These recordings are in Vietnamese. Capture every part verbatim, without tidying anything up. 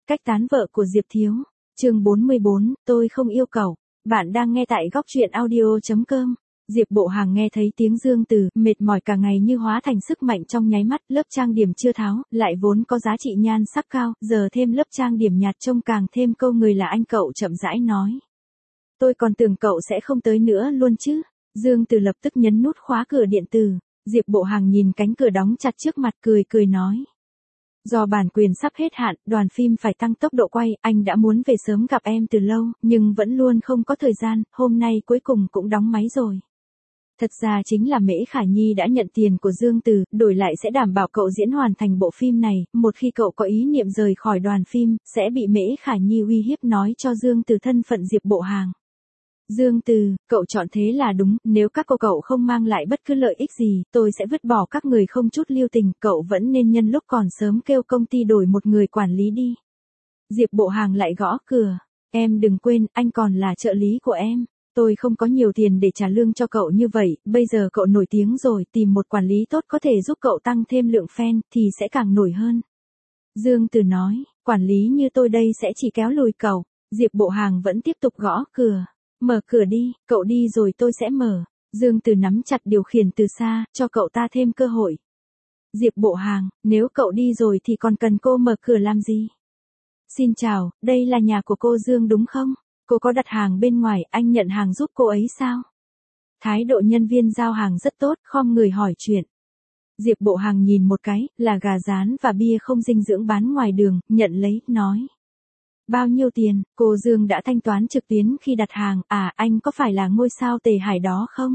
Cách tán vợ của Diệp Thiếu. Chương bốn mươi bốn, tôi không yêu cậu. Bạn đang nghe tại góc truyện audio chấm com. Diệp Bộ Hàng nghe thấy tiếng Dương Từ, mệt mỏi cả ngày như hóa thành sức mạnh trong nháy mắt, lớp trang điểm chưa tháo, lại vốn có giá trị nhan sắc cao, giờ thêm lớp trang điểm nhạt trông càng thêm câu người là anh cậu chậm rãi nói. Tôi còn tưởng cậu sẽ không tới nữa luôn chứ. Dương Từ lập tức nhấn nút khóa cửa điện tử. Diệp Bộ Hàng nhìn cánh cửa đóng chặt trước mặt cười cười nói. Do bản quyền sắp hết hạn, đoàn phim phải tăng tốc độ quay, anh đã muốn về sớm gặp em từ lâu, nhưng vẫn luôn không có thời gian, hôm nay cuối cùng cũng đóng máy rồi. Thật ra chính là Mễ Khả Nhi đã nhận tiền của Dương Từ, đổi lại sẽ đảm bảo cậu diễn hoàn thành bộ phim này, một khi cậu có ý niệm rời khỏi đoàn phim, sẽ bị Mễ Khả Nhi uy hiếp nói cho Dương Từ thân phận Diệp Bộ Hàng. Dương Từ, cậu chọn thế là đúng, nếu các cô cậu không mang lại bất cứ lợi ích gì, tôi sẽ vứt bỏ các người không chút lưu tình, cậu vẫn nên nhân lúc còn sớm kêu công ty đổi một người quản lý đi. Diệp Bộ Hàng lại gõ cửa, em đừng quên, anh còn là trợ lý của em, tôi không có nhiều tiền để trả lương cho cậu như vậy, bây giờ cậu nổi tiếng rồi, tìm một quản lý tốt có thể giúp cậu tăng thêm lượng fan, thì sẽ càng nổi hơn. Dương Từ nói, quản lý như tôi đây sẽ chỉ kéo lùi cậu. Diệp Bộ Hàng vẫn tiếp tục gõ cửa. Mở cửa đi, cậu đi rồi tôi sẽ mở. Dương Từ nắm chặt điều khiển từ xa, cho cậu ta thêm cơ hội. Diệp Bộ Hàng, nếu cậu đi rồi thì còn cần cô mở cửa làm gì? Xin chào, đây là nhà của cô Dương đúng không? Cô có đặt hàng bên ngoài, anh nhận hàng giúp cô ấy sao? Thái độ nhân viên giao hàng rất tốt, khom người hỏi chuyện. Diệp Bộ Hàng nhìn một cái, là gà rán và bia không dinh dưỡng bán ngoài đường, nhận lấy, nói. Bao nhiêu tiền, cô Dương đã thanh toán trực tuyến khi đặt hàng, à anh có phải là ngôi sao Tề Hải đó không?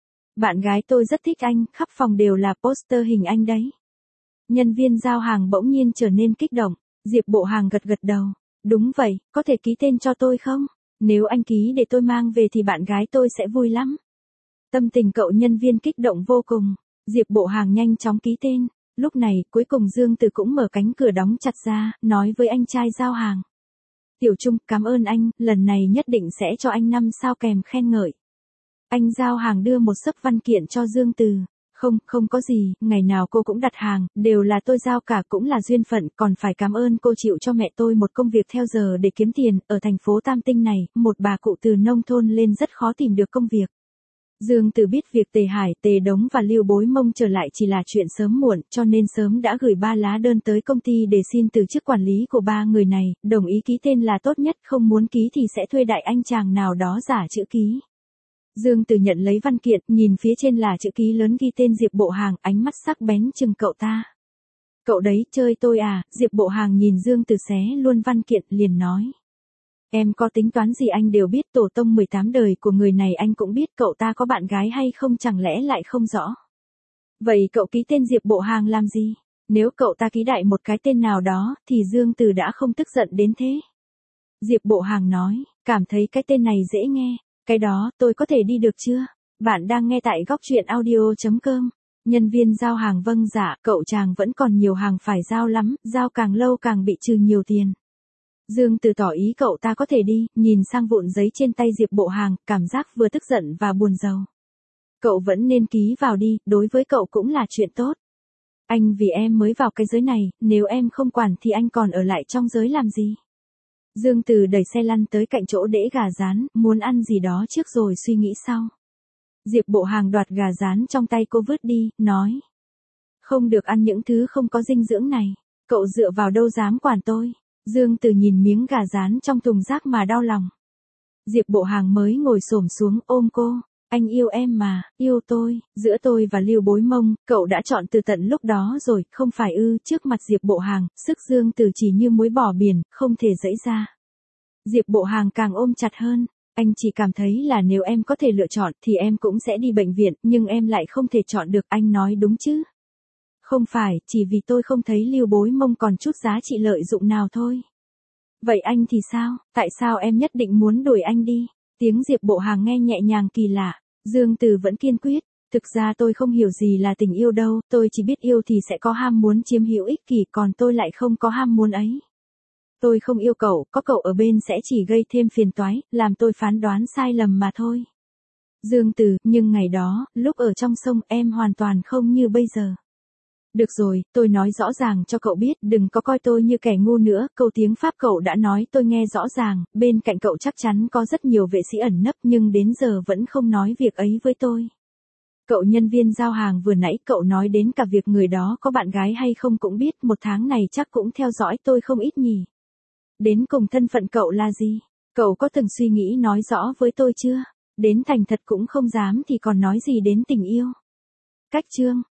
Bạn gái tôi rất thích anh, khắp phòng đều là poster hình anh đấy. Nhân viên giao hàng bỗng nhiên trở nên kích động, Diệp Bộ Hàng gật gật đầu. Đúng vậy, có thể ký tên cho tôi không? Nếu anh ký để tôi mang về thì bạn gái tôi sẽ vui lắm. Tâm tình cậu nhân viên kích động vô cùng, Diệp Bộ Hàng nhanh chóng ký tên. Lúc này, cuối cùng Dương Từ cũng mở cánh cửa đóng chặt ra, nói với anh trai giao hàng. Tiểu Trung, cảm ơn anh, lần này nhất định sẽ cho anh năm sao kèm khen ngợi. Anh giao hàng đưa một xấp văn kiện cho Dương Từ. Không, không có gì, ngày nào cô cũng đặt hàng, đều là tôi giao cả cũng là duyên phận, còn phải cảm ơn cô chịu cho mẹ tôi một công việc theo giờ để kiếm tiền, ở thành phố Tam Tinh này, một bà cụ từ nông thôn lên rất khó tìm được công việc. Dương Từ biết việc Tề Hải, Tề Đống và Lưu Bối Mông trở lại chỉ là chuyện sớm muộn, cho nên sớm đã gửi ba lá đơn tới công ty để xin từ chức quản lý của ba người này, đồng ý ký tên là tốt nhất, không muốn ký thì sẽ thuê đại anh chàng nào đó giả chữ ký. Dương Từ nhận lấy văn kiện, nhìn phía trên là chữ ký lớn ghi tên Diệp Bộ Hàng, ánh mắt sắc bén chừng cậu ta. Cậu đấy, chơi tôi à? Diệp Bộ Hàng nhìn Dương Từ xé luôn văn kiện, liền nói. Em có tính toán gì anh đều biết, tổ tông mười tám đời của người này anh cũng biết, cậu ta có bạn gái hay không chẳng lẽ lại không rõ. Vậy cậu ký tên Diệp Bộ Hàng làm gì? Nếu cậu ta ký đại một cái tên nào đó, thì Dương Từ đã không tức giận đến thế. Diệp Bộ Hàng nói, cảm thấy cái tên này dễ nghe, cái đó, tôi có thể đi được chưa? Bạn đang nghe tại góc truyện audio chấm com. Nhân viên giao hàng vâng dạ, cậu chàng vẫn còn nhiều hàng phải giao lắm, giao càng lâu càng bị trừ nhiều tiền. Dương Từ tỏ ý cậu ta có thể đi, nhìn sang vụn giấy trên tay Diệp Bộ Hàng, cảm giác vừa tức giận và buồn rầu. Cậu vẫn nên ký vào đi, đối với cậu cũng là chuyện tốt. Anh vì em mới vào cái giới này, nếu em không quản thì anh còn ở lại trong giới làm gì? Dương Từ đẩy xe lăn tới cạnh chỗ đễ gà rán, muốn ăn gì đó trước rồi suy nghĩ sau. Diệp Bộ Hàng đoạt gà rán trong tay cô vứt đi, nói. Không được ăn những thứ không có dinh dưỡng này, cậu dựa vào đâu dám quản tôi. Dương Từ nhìn miếng gà rán trong thùng rác mà đau lòng. Diệp Bộ Hàng mới ngồi xổm xuống ôm cô. Anh yêu em mà, yêu tôi, giữa tôi và Lưu Bối Mông, cậu đã chọn từ tận lúc đó rồi, không phải ư? Trước mặt Diệp Bộ Hàng, sức Dương Từ chỉ như muối bỏ biển, không thể dẫy ra. Diệp Bộ Hàng càng ôm chặt hơn. Anh chỉ cảm thấy là nếu em có thể lựa chọn thì em cũng sẽ đi bệnh viện, nhưng em lại không thể chọn được, anh nói đúng chứ? Không phải, chỉ vì tôi không thấy Lưu Bối Mông còn chút giá trị lợi dụng nào thôi. Vậy anh thì sao, tại sao em nhất định muốn đuổi anh đi? Tiếng Diệp Bộ Hàng nghe nhẹ nhàng kỳ lạ, Dương Từ vẫn kiên quyết. Thực ra tôi không hiểu gì là tình yêu đâu, tôi chỉ biết yêu thì sẽ có ham muốn chiếm hữu ích kỷ, còn tôi lại không có ham muốn ấy. Tôi không yêu cậu, có cậu ở bên sẽ chỉ gây thêm phiền toái, làm tôi phán đoán sai lầm mà thôi. Dương Từ, nhưng ngày đó, lúc ở trong sông em hoàn toàn không như bây giờ. Được rồi, tôi nói rõ ràng cho cậu biết, đừng có coi tôi như kẻ ngu nữa, câu tiếng Pháp cậu đã nói tôi nghe rõ ràng, bên cạnh cậu chắc chắn có rất nhiều vệ sĩ ẩn nấp nhưng đến giờ vẫn không nói việc ấy với tôi. Cậu nhân viên giao hàng vừa nãy cậu nói đến cả việc người đó có bạn gái hay không cũng biết, một tháng này chắc cũng theo dõi tôi không ít nhỉ. Đến cùng thân phận cậu là gì? Cậu có từng suy nghĩ nói rõ với tôi chưa? Đến thành thật cũng không dám thì còn nói gì đến tình yêu. Cách chương